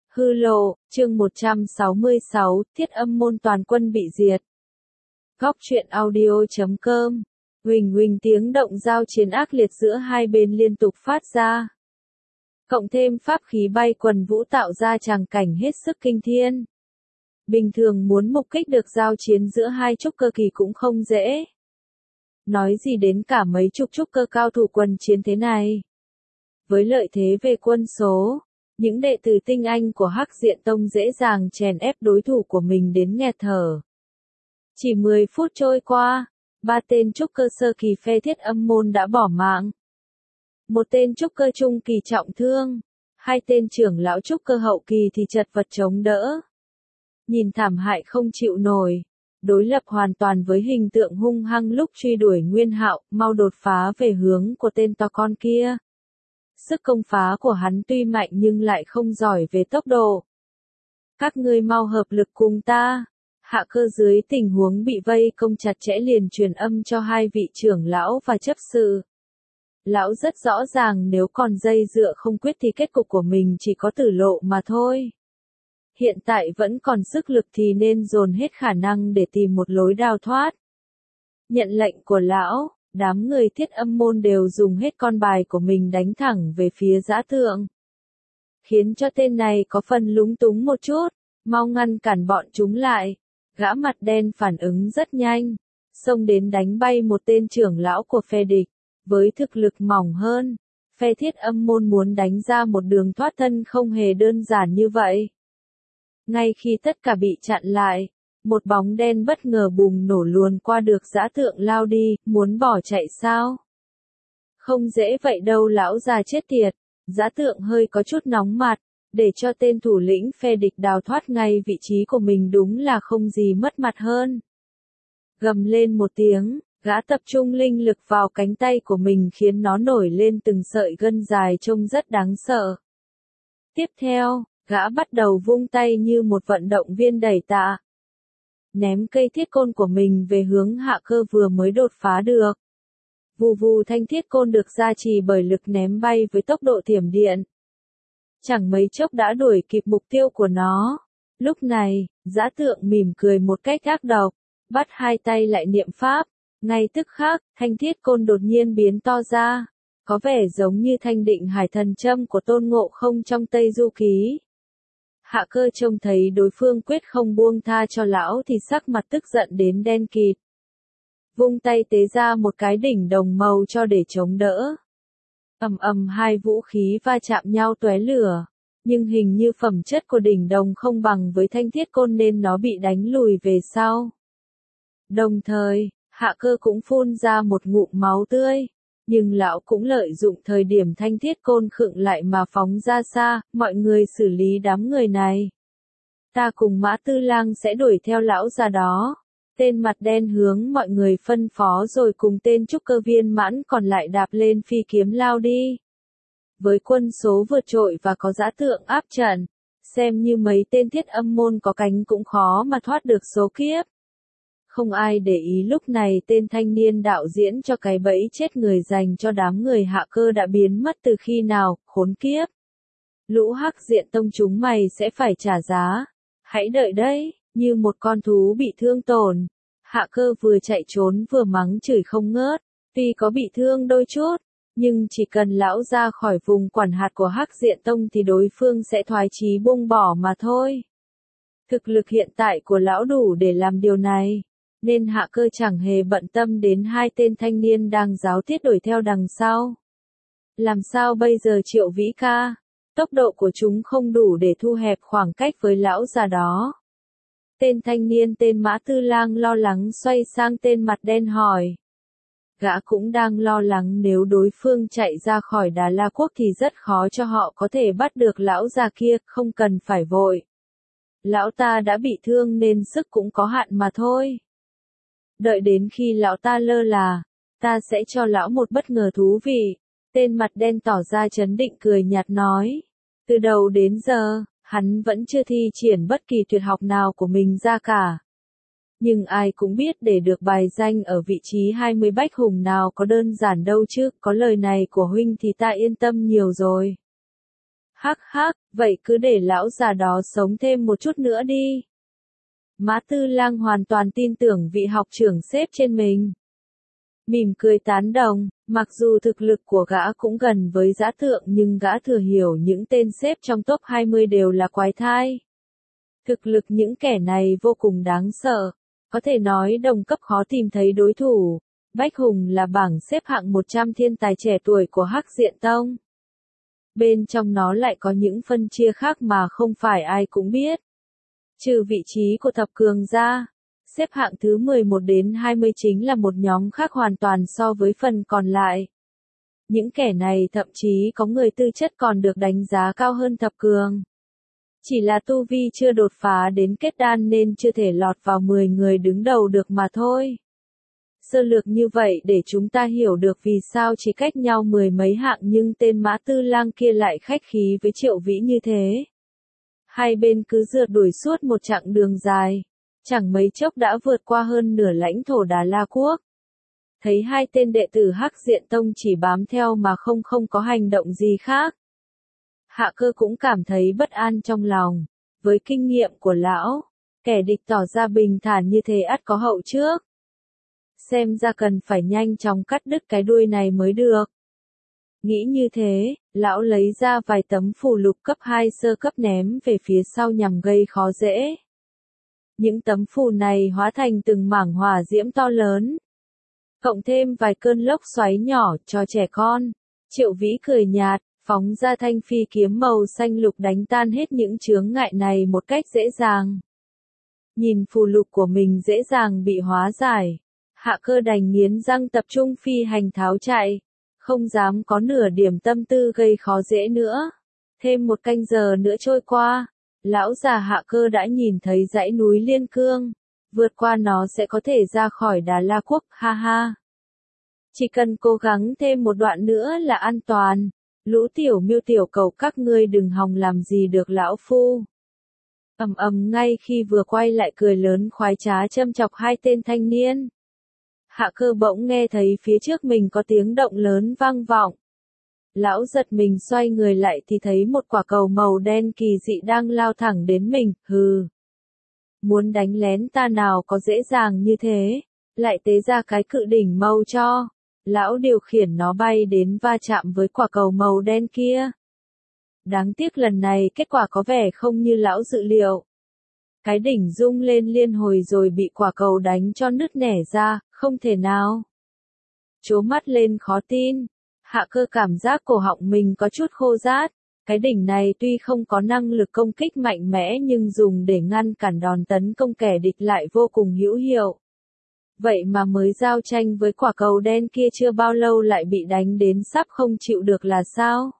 Hư lộ, chương 166, Thiết Âm môn toàn quân bị diệt. Góc truyện audio.com. Huỳnh huỳnh tiếng động giao chiến ác liệt giữa hai bên liên tục phát ra. Cộng thêm pháp khí bay quần vũ tạo ra tràng cảnh hết sức kinh thiên. Bình thường muốn mục kích được giao chiến giữa hai trúc cơ kỳ cũng không dễ. Nói gì đến cả mấy chục trúc cơ cao thủ quân chiến thế này. Với lợi thế về quân số, những đệ tử tinh anh của Hắc Diện Tông dễ dàng chèn ép đối thủ của mình đến nghẹt thở. Chỉ 10 phút trôi qua, 3 tên trúc cơ sơ kỳ phe Thiết Âm môn đã bỏ mạng. Một tên trúc cơ trung kỳ trọng thương, 2 tên trưởng lão trúc cơ hậu kỳ thì chật vật chống đỡ. Nhìn thảm hại không chịu nổi, đối lập hoàn toàn với hình tượng hung hăng lúc truy đuổi Nguyên Hạo, mau đột phá về hướng của tên to con kia. Sức công phá của hắn tuy mạnh nhưng lại không giỏi về tốc độ. Các ngươi mau hợp lực cùng ta. Hạ Cơ dưới tình huống bị vây công chặt chẽ liền truyền âm cho hai vị trưởng lão và chấp sự. Lão rất rõ ràng nếu còn dây dựa không quyết thì kết cục của mình chỉ có tử lộ mà thôi. Hiện tại vẫn còn sức lực thì nên dồn hết khả năng để tìm một lối đào thoát. Nhận lệnh của lão, đám người Thiết Âm môn đều dùng hết con bài của mình đánh thẳng về phía Dã Tượng. Khiến cho tên này có phần lúng túng một chút, mau ngăn cản bọn chúng lại. Gã mặt đen phản ứng rất nhanh, xông đến đánh bay một tên trưởng lão của phe địch. Với thực lực mỏng hơn, phe Thiết Âm môn muốn đánh ra một đường thoát thân không hề đơn giản như vậy. Ngay khi tất cả bị chặn lại, một bóng đen bất ngờ bùng nổ luồn qua được Dã Tượng lao đi, muốn bỏ chạy sao? Không dễ vậy đâu lão già chết tiệt, Dã Tượng hơi có chút nóng mặt, để cho tên thủ lĩnh phe địch đào thoát ngay vị trí của mình đúng là không gì mất mặt hơn. Gầm lên một tiếng, gã tập trung linh lực vào cánh tay của mình khiến nó nổi lên từng sợi gân dài trông rất đáng sợ. Tiếp theo, gã bắt đầu vung tay như một vận động viên đẩy tạ. Ném cây thiết côn của mình về hướng Hạ Cơ vừa mới đột phá được. Vù vù thanh thiết côn được gia trì bởi lực ném bay với tốc độ thiểm điện. Chẳng mấy chốc đã đuổi kịp mục tiêu của nó. Lúc này, Dã Tượng mỉm cười một cách ác độc, bắt hai tay lại niệm pháp. Ngay tức khắc, thanh thiết côn đột nhiên biến to ra. Có vẻ giống như thanh định hải thần châm của Tôn Ngộ Không trong Tây Du Ký. Hạ Cơ trông thấy đối phương quyết không buông tha cho lão thì sắc mặt tức giận đến đen kịt. Vung tay tế ra một cái đỉnh đồng màu cho để chống đỡ. Ầm ầm hai vũ khí va chạm nhau tóe lửa, nhưng hình như phẩm chất của đỉnh đồng không bằng với thanh thiết côn nên nó bị đánh lùi về sau. Đồng thời, Hạ Cơ cũng phun ra một ngụm máu tươi. Nhưng lão cũng lợi dụng thời điểm thanh thiết côn khựng lại mà phóng ra xa, mọi người xử lý đám người này. Ta cùng Mã Tư Lang sẽ đuổi theo lão già đó. Tên mặt đen hướng mọi người phân phó rồi cùng tên trúc cơ viên mãn còn lại đạp lên phi kiếm lao đi. Với quân số vượt trội và có Dã Tượng áp trận, xem như mấy tên Thiết Âm môn có cánh cũng khó mà thoát được số kiếp. Không ai để ý lúc này tên thanh niên đạo diễn cho cái bẫy chết người dành cho đám người Hạ Cơ đã biến mất từ khi nào, khốn kiếp. Lũ Hắc Diện Tông chúng mày sẽ phải trả giá. Hãy đợi đấy, như một con thú bị thương tổn. Hạ Cơ vừa chạy trốn vừa mắng chửi không ngớt, tuy có bị thương đôi chút, nhưng chỉ cần lão ra khỏi vùng quản hạt của Hắc Diện Tông thì đối phương sẽ thoái chí buông bỏ mà thôi. Thực lực hiện tại của lão đủ để làm điều này. Nên Hạ Cơ chẳng hề bận tâm đến hai tên thanh niên đang giáo tiết đuổi theo đằng sau. Làm sao bây giờ Triệu Vĩ ca? Tốc độ của chúng không đủ để thu hẹp khoảng cách với lão già đó. Tên thanh niên tên Mã Tư Lang lo lắng xoay sang tên mặt đen hỏi. Gã cũng đang lo lắng nếu đối phương chạy ra khỏi Đà La Quốc thì rất khó cho họ có thể bắt được lão già kia, không cần phải vội. Lão ta đã bị thương nên sức cũng có hạn mà thôi. Đợi đến khi lão ta lơ là, ta sẽ cho lão một bất ngờ thú vị. Tên mặt đen tỏ ra trấn định cười nhạt nói. Từ đầu đến giờ, hắn vẫn chưa thi triển bất kỳ tuyệt học nào của mình ra cả. Nhưng ai cũng biết để được bài danh ở vị trí 20 bách hùng nào có đơn giản đâu chứ, có lời này của huynh thì ta yên tâm nhiều rồi. Hắc hắc, vậy cứ để lão già đó sống thêm một chút nữa đi. Mã Tư Lang hoàn toàn tin tưởng vị học trưởng xếp trên mình. Mỉm cười tán đồng, mặc dù thực lực của gã cũng gần với Dã Tượng nhưng gã thừa hiểu những tên xếp trong top 20 đều là quái thai. Thực lực những kẻ này vô cùng đáng sợ, có thể nói đồng cấp khó tìm thấy đối thủ. Bách Hùng là bảng xếp hạng 100 thiên tài trẻ tuổi của Hắc Diện Tông. Bên trong nó lại có những phân chia khác mà không phải ai cũng biết. Trừ vị trí của thập cường ra, xếp hạng thứ 11 đến 20 chính là một nhóm khác hoàn toàn so với phần còn lại. Những kẻ này thậm chí có người tư chất còn được đánh giá cao hơn thập cường. Chỉ là tu vi chưa đột phá đến kết đan nên chưa thể lọt vào 10 người đứng đầu được mà thôi. Sơ lược như vậy để chúng ta hiểu được vì sao chỉ cách nhau 10 mấy hạng nhưng tên Mã Tư Lang kia lại khách khí với Triệu Vĩ như thế. Hai bên cứ rượt đuổi suốt một chặng đường dài, chẳng mấy chốc đã vượt qua hơn nửa lãnh thổ Đà La Quốc. Thấy hai tên đệ tử Hắc Diện Tông chỉ bám theo mà không có hành động gì khác. Hạ Cơ cũng cảm thấy bất an trong lòng, với kinh nghiệm của lão, kẻ địch tỏ ra bình thản như thế ắt có hậu trước. Xem ra cần phải nhanh chóng cắt đứt cái đuôi này mới được. Nghĩ như thế, lão lấy ra vài tấm phù lục cấp 2 sơ cấp ném về phía sau nhằm gây khó dễ. Những tấm phù này hóa thành từng mảng hỏa diễm to lớn. Cộng thêm vài cơn lốc xoáy nhỏ cho trẻ con. Triệu Vĩ cười nhạt, phóng ra thanh phi kiếm màu xanh lục đánh tan hết những chướng ngại này một cách dễ dàng. Nhìn phù lục của mình dễ dàng bị hóa giải. Hạ Cơ đành nghiến răng tập trung phi hành tháo chạy. Không dám có nửa điểm tâm tư gây khó dễ nữa. Thêm một canh giờ nữa trôi qua, lão già Hạ Cơ đã nhìn thấy dãy núi Liên Cương. Vượt qua nó sẽ có thể ra khỏi Đà La Quốc, ha ha. Chỉ cần cố gắng thêm một đoạn nữa là an toàn. Lũ tiểu miêu tiểu cầu các ngươi đừng hòng làm gì được lão phu. Ngay khi vừa quay lại cười lớn khoái trá châm chọc hai tên thanh niên. Hạ Cơ bỗng nghe thấy phía trước mình có tiếng động lớn vang vọng. Lão giật mình xoay người lại thì thấy một quả cầu màu đen kỳ dị đang lao thẳng đến mình, hừ. Muốn đánh lén ta nào có dễ dàng như thế, lại tế ra cái cự đỉnh màu cho. Lão điều khiển nó bay đến va chạm với quả cầu màu đen kia. Đáng tiếc lần này kết quả có vẻ không như lão dự liệu. Cái đỉnh rung lên liên hồi rồi bị quả cầu đánh cho nứt nẻ ra, không thể nào. Trố mắt lên khó tin. Hạ Cơ cảm giác cổ họng mình có chút khô rát. Cái đỉnh này tuy không có năng lực công kích mạnh mẽ nhưng dùng để ngăn cản đòn tấn công kẻ địch lại vô cùng hữu hiệu. Vậy mà mới giao tranh với quả cầu đen kia chưa bao lâu lại bị đánh đến sắp không chịu được là sao?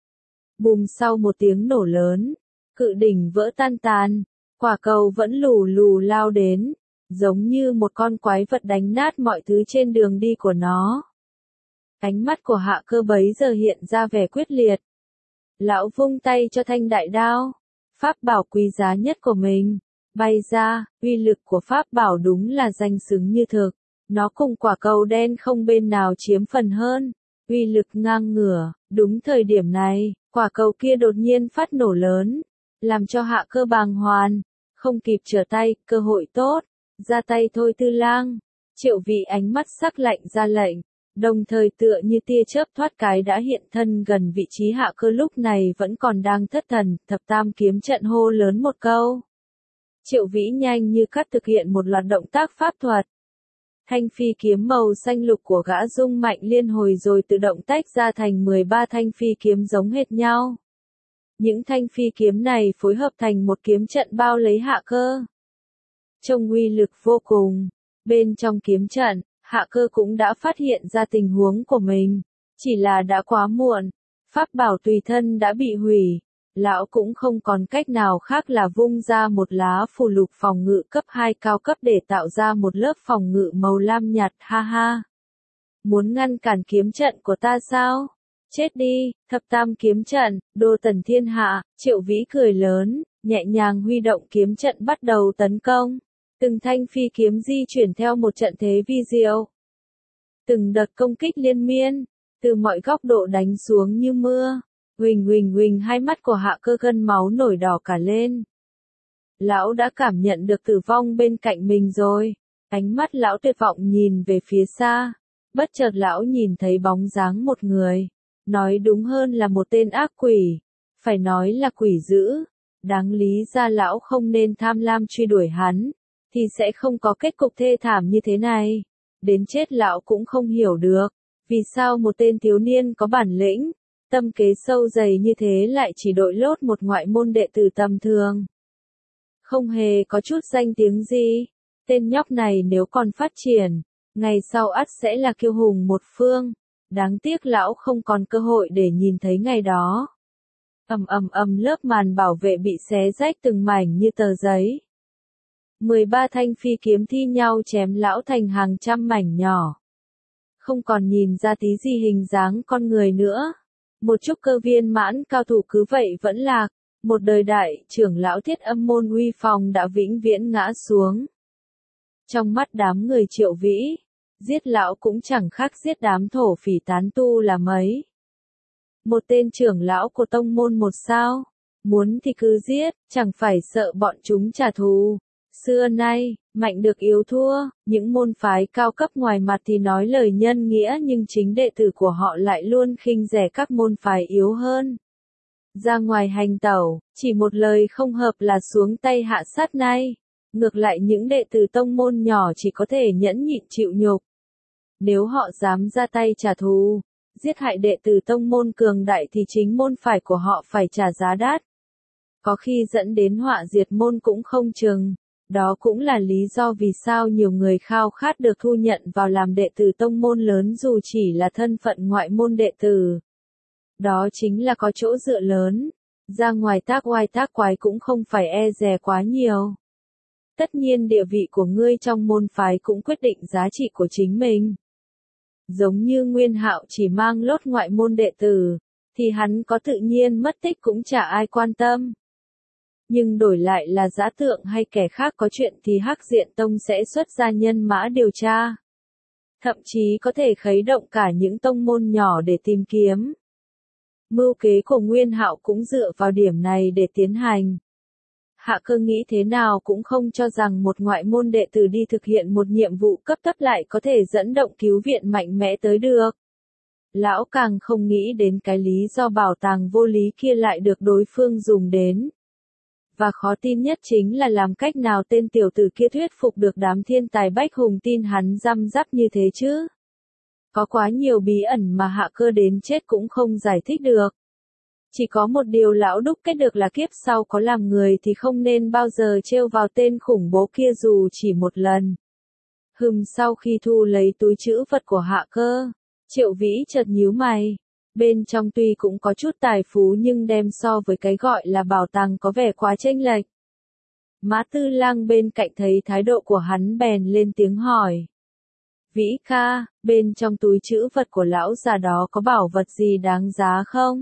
Bùm, sau một tiếng nổ lớn, cự đỉnh vỡ tan tàn, quả cầu vẫn lù lù lao đến, giống như một con quái vật đánh nát mọi thứ trên đường đi của nó. Ánh mắt của Hạ Cơ bấy giờ hiện ra vẻ quyết liệt. Lão vung tay cho thanh đại đao, pháp bảo quý giá nhất của mình, bay ra, uy lực của pháp bảo đúng là danh xứng như thực. Nó cùng quả cầu đen không bên nào chiếm phần hơn, uy lực ngang ngửa. Đúng thời điểm này, quả cầu kia đột nhiên phát nổ lớn, làm cho Hạ Cơ bàng hoàng, không kịp trở tay, cơ hội tốt, ra tay thôi Tư Lang. Triệu Vĩ ánh mắt sắc lạnh ra lệnh, đồng thời tựa như tia chớp thoát cái đã hiện thân gần vị trí Hạ Cơ lúc này vẫn còn đang thất thần, thập tam kiếm trận hô lớn một câu. Triệu Vĩ nhanh như cắt thực hiện một loạt động tác pháp thuật. Thanh phi kiếm màu xanh lục của gã rung mạnh liên hồi rồi tự động tách ra thành 13 thanh phi kiếm giống hệt nhau. Những thanh phi kiếm này phối hợp thành một kiếm trận bao lấy Hạ Cơ. Trông uy lực vô cùng. Bên trong kiếm trận, Hạ Cơ cũng đã phát hiện ra tình huống của mình. Chỉ là đã quá muộn. Pháp bảo tùy thân đã bị hủy. Lão cũng không còn cách nào khác là vung ra một lá phù lục phòng ngự cấp 2 cao cấp để tạo ra một lớp phòng ngự màu lam nhạt, ha ha. Muốn ngăn cản kiếm trận của ta sao? Chết đi, thập tam kiếm trận, đô tần thiên hạ. Triệu Vĩ cười lớn, nhẹ nhàng huy động kiếm trận bắt đầu tấn công. Từng thanh phi kiếm di chuyển theo một trận thế vi diệu. Từng đợt công kích liên miên, từ mọi góc độ đánh xuống như mưa. Huỳnh huỳnh huỳnh, hai mắt của Hạ Cơ gân máu nổi đỏ cả lên. Lão đã cảm nhận được tử vong bên cạnh mình rồi. Ánh mắt lão tuyệt vọng nhìn về phía xa. Bất chợt lão nhìn thấy bóng dáng một người. Nói đúng hơn là một tên ác quỷ. Phải nói là quỷ dữ. Đáng lý ra lão không nên tham lam truy đuổi hắn. Thì sẽ không có kết cục thê thảm như thế này. Đến chết lão cũng không hiểu được. Vì sao một tên thiếu niên có bản lĩnh, tâm kế sâu dày như thế lại chỉ đội lốt một ngoại môn đệ tử tầm thường. Không hề có chút danh tiếng gì. Tên nhóc này nếu còn phát triển, ngày sau ắt sẽ là kiêu hùng một phương. Đáng tiếc lão không còn cơ hội để nhìn thấy ngày đó. Lớp màn bảo vệ bị xé rách từng mảnh như tờ giấy. 13 thanh phi kiếm thi nhau chém lão thành hàng trăm mảnh nhỏ. Không còn nhìn ra tí gì hình dáng con người nữa. Một chút cơ viên mãn cao thủ cứ vậy vẫn lạc. Một đời đại trưởng lão Thiết Âm môn uy phong đã vĩnh viễn ngã xuống. Trong mắt đám người Triệu Vĩ, giết lão cũng chẳng khác giết đám thổ phỉ tán tu là mấy. Một tên trưởng lão của tông môn một sao, muốn thì cứ giết, chẳng phải sợ bọn chúng trả thù. Xưa nay, mạnh được yếu thua, những môn phái cao cấp ngoài mặt thì nói lời nhân nghĩa nhưng chính đệ tử của họ lại luôn khinh rẻ các môn phái yếu hơn. Ra ngoài hành tẩu, chỉ một lời không hợp là xuống tay hạ sát ngay. Ngược lại những đệ tử tông môn nhỏ chỉ có thể nhẫn nhịn chịu nhục. Nếu họ dám ra tay trả thù, giết hại đệ tử tông môn cường đại thì chính môn phải của họ phải trả giá đắt. Có khi dẫn đến họa diệt môn cũng không chừng. Đó cũng là lý do vì sao nhiều người khao khát được thu nhận vào làm đệ tử tông môn lớn dù chỉ là thân phận ngoại môn đệ tử. Đó chính là có chỗ dựa lớn. Ra ngoài tác oai tác quái cũng không phải e dè quá nhiều. Tất nhiên địa vị của ngươi trong môn phái cũng quyết định giá trị của chính mình. Giống như Nguyên Hạo chỉ mang lốt ngoại môn đệ tử, thì hắn có tự nhiên mất tích cũng chả ai quan tâm. Nhưng đổi lại là Dã Tượng hay kẻ khác có chuyện thì Hắc Diện Tông sẽ xuất ra nhân mã điều tra. Thậm chí có thể khuấy động cả những tông môn nhỏ để tìm kiếm. Mưu kế của Nguyên Hạo cũng dựa vào điểm này để tiến hành. Hạ Cơ nghĩ thế nào cũng không cho rằng một ngoại môn đệ tử đi thực hiện một nhiệm vụ cấp thấp lại có thể dẫn động cứu viện mạnh mẽ tới được. Lão càng không nghĩ đến cái lý do bảo tàng vô lý kia lại được đối phương dùng đến. Và khó tin nhất chính là làm cách nào tên tiểu tử kia thuyết phục được đám thiên tài Bách Hùng tin hắn răm rắp như thế chứ. Có quá nhiều bí ẩn mà Hạ Cơ đến chết cũng không giải thích được. Chỉ có một điều lão đúc kết được là kiếp sau có làm người thì không nên bao giờ trêu vào tên khủng bố kia dù chỉ một lần. Sau khi thu lấy túi trữ vật của Hạ Cơ, Triệu Vĩ chợt nhíu mày. Bên trong tuy cũng có chút tài phú nhưng đem so với cái gọi là bảo tàng có vẻ quá chênh lệch. Mã Tư Lang bên cạnh thấy thái độ của hắn bèn lên tiếng hỏi. Vĩ ca, bên trong túi trữ vật của lão già đó có bảo vật gì đáng giá không?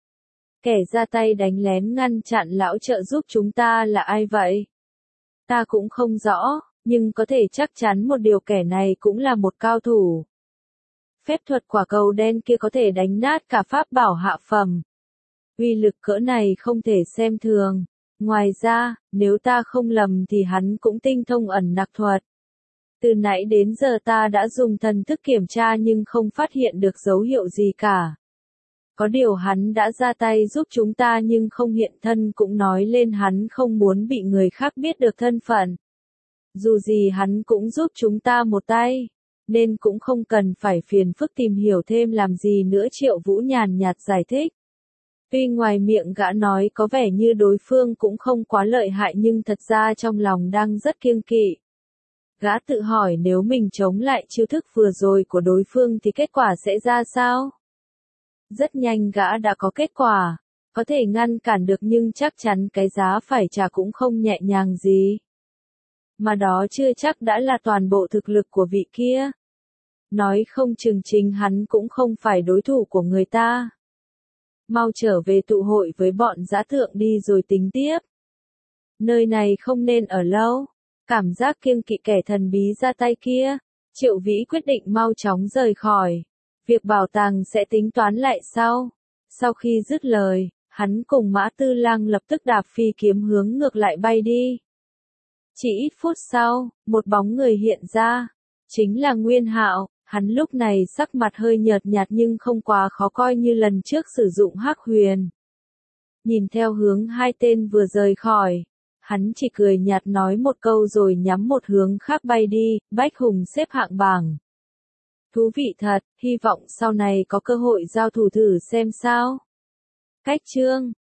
Kẻ ra tay đánh lén ngăn chặn lão trợ giúp chúng ta là ai vậy? Ta cũng không rõ, nhưng có thể chắc chắn một điều kẻ này cũng là một cao thủ. Phép thuật quả cầu đen kia có thể đánh nát cả pháp bảo hạ phẩm. Uy lực cỡ này không thể xem thường. Ngoài ra, nếu ta không lầm thì hắn cũng tinh thông ẩn nặc thuật. Từ nãy đến giờ ta đã dùng thần thức kiểm tra nhưng không phát hiện được dấu hiệu gì cả. Có điều hắn đã ra tay giúp chúng ta nhưng không hiện thân cũng nói lên hắn không muốn bị người khác biết được thân phận. Dù gì hắn cũng giúp chúng ta một tay, nên cũng không cần phải phiền phức tìm hiểu thêm làm gì nữa. Triệu Vũ nhàn nhạt giải thích. Tuy ngoài miệng gã nói có vẻ như đối phương cũng không quá lợi hại nhưng thật ra trong lòng đang rất kiêng kỵ. Gã tự hỏi nếu mình chống lại chiêu thức vừa rồi của đối phương thì kết quả sẽ ra sao? Rất nhanh gã đã có kết quả, có thể ngăn cản được nhưng chắc chắn cái giá phải trả cũng không nhẹ nhàng gì. Mà đó chưa chắc đã là toàn bộ thực lực của vị kia. Nói không chừng chính hắn cũng không phải đối thủ của người ta. Mau trở về tụ hội với bọn Dã Tượng đi rồi tính tiếp. Nơi này không nên ở lâu. Cảm giác kiêng kỵ kẻ thần bí ra tay kia, Triệu Vĩ quyết định mau chóng rời khỏi. Việc bảo tàng sẽ tính toán lại sau. Sau khi dứt lời, hắn cùng Mã Tư Lang lập tức đạp phi kiếm hướng ngược lại bay đi. Chỉ ít phút sau, một bóng người hiện ra, chính là Nguyên Hạo. Hắn lúc này sắc mặt hơi nhợt nhạt nhưng không quá khó coi như lần trước sử dụng Hắc Huyền. Nhìn theo hướng hai tên vừa rời khỏi, hắn chỉ cười nhạt nói một câu rồi nhắm một hướng khác bay đi. Bách Hùng xếp hạng bảng. Thú vị thật, hy vọng sau này có cơ hội giao thủ thử xem sao. Cách chương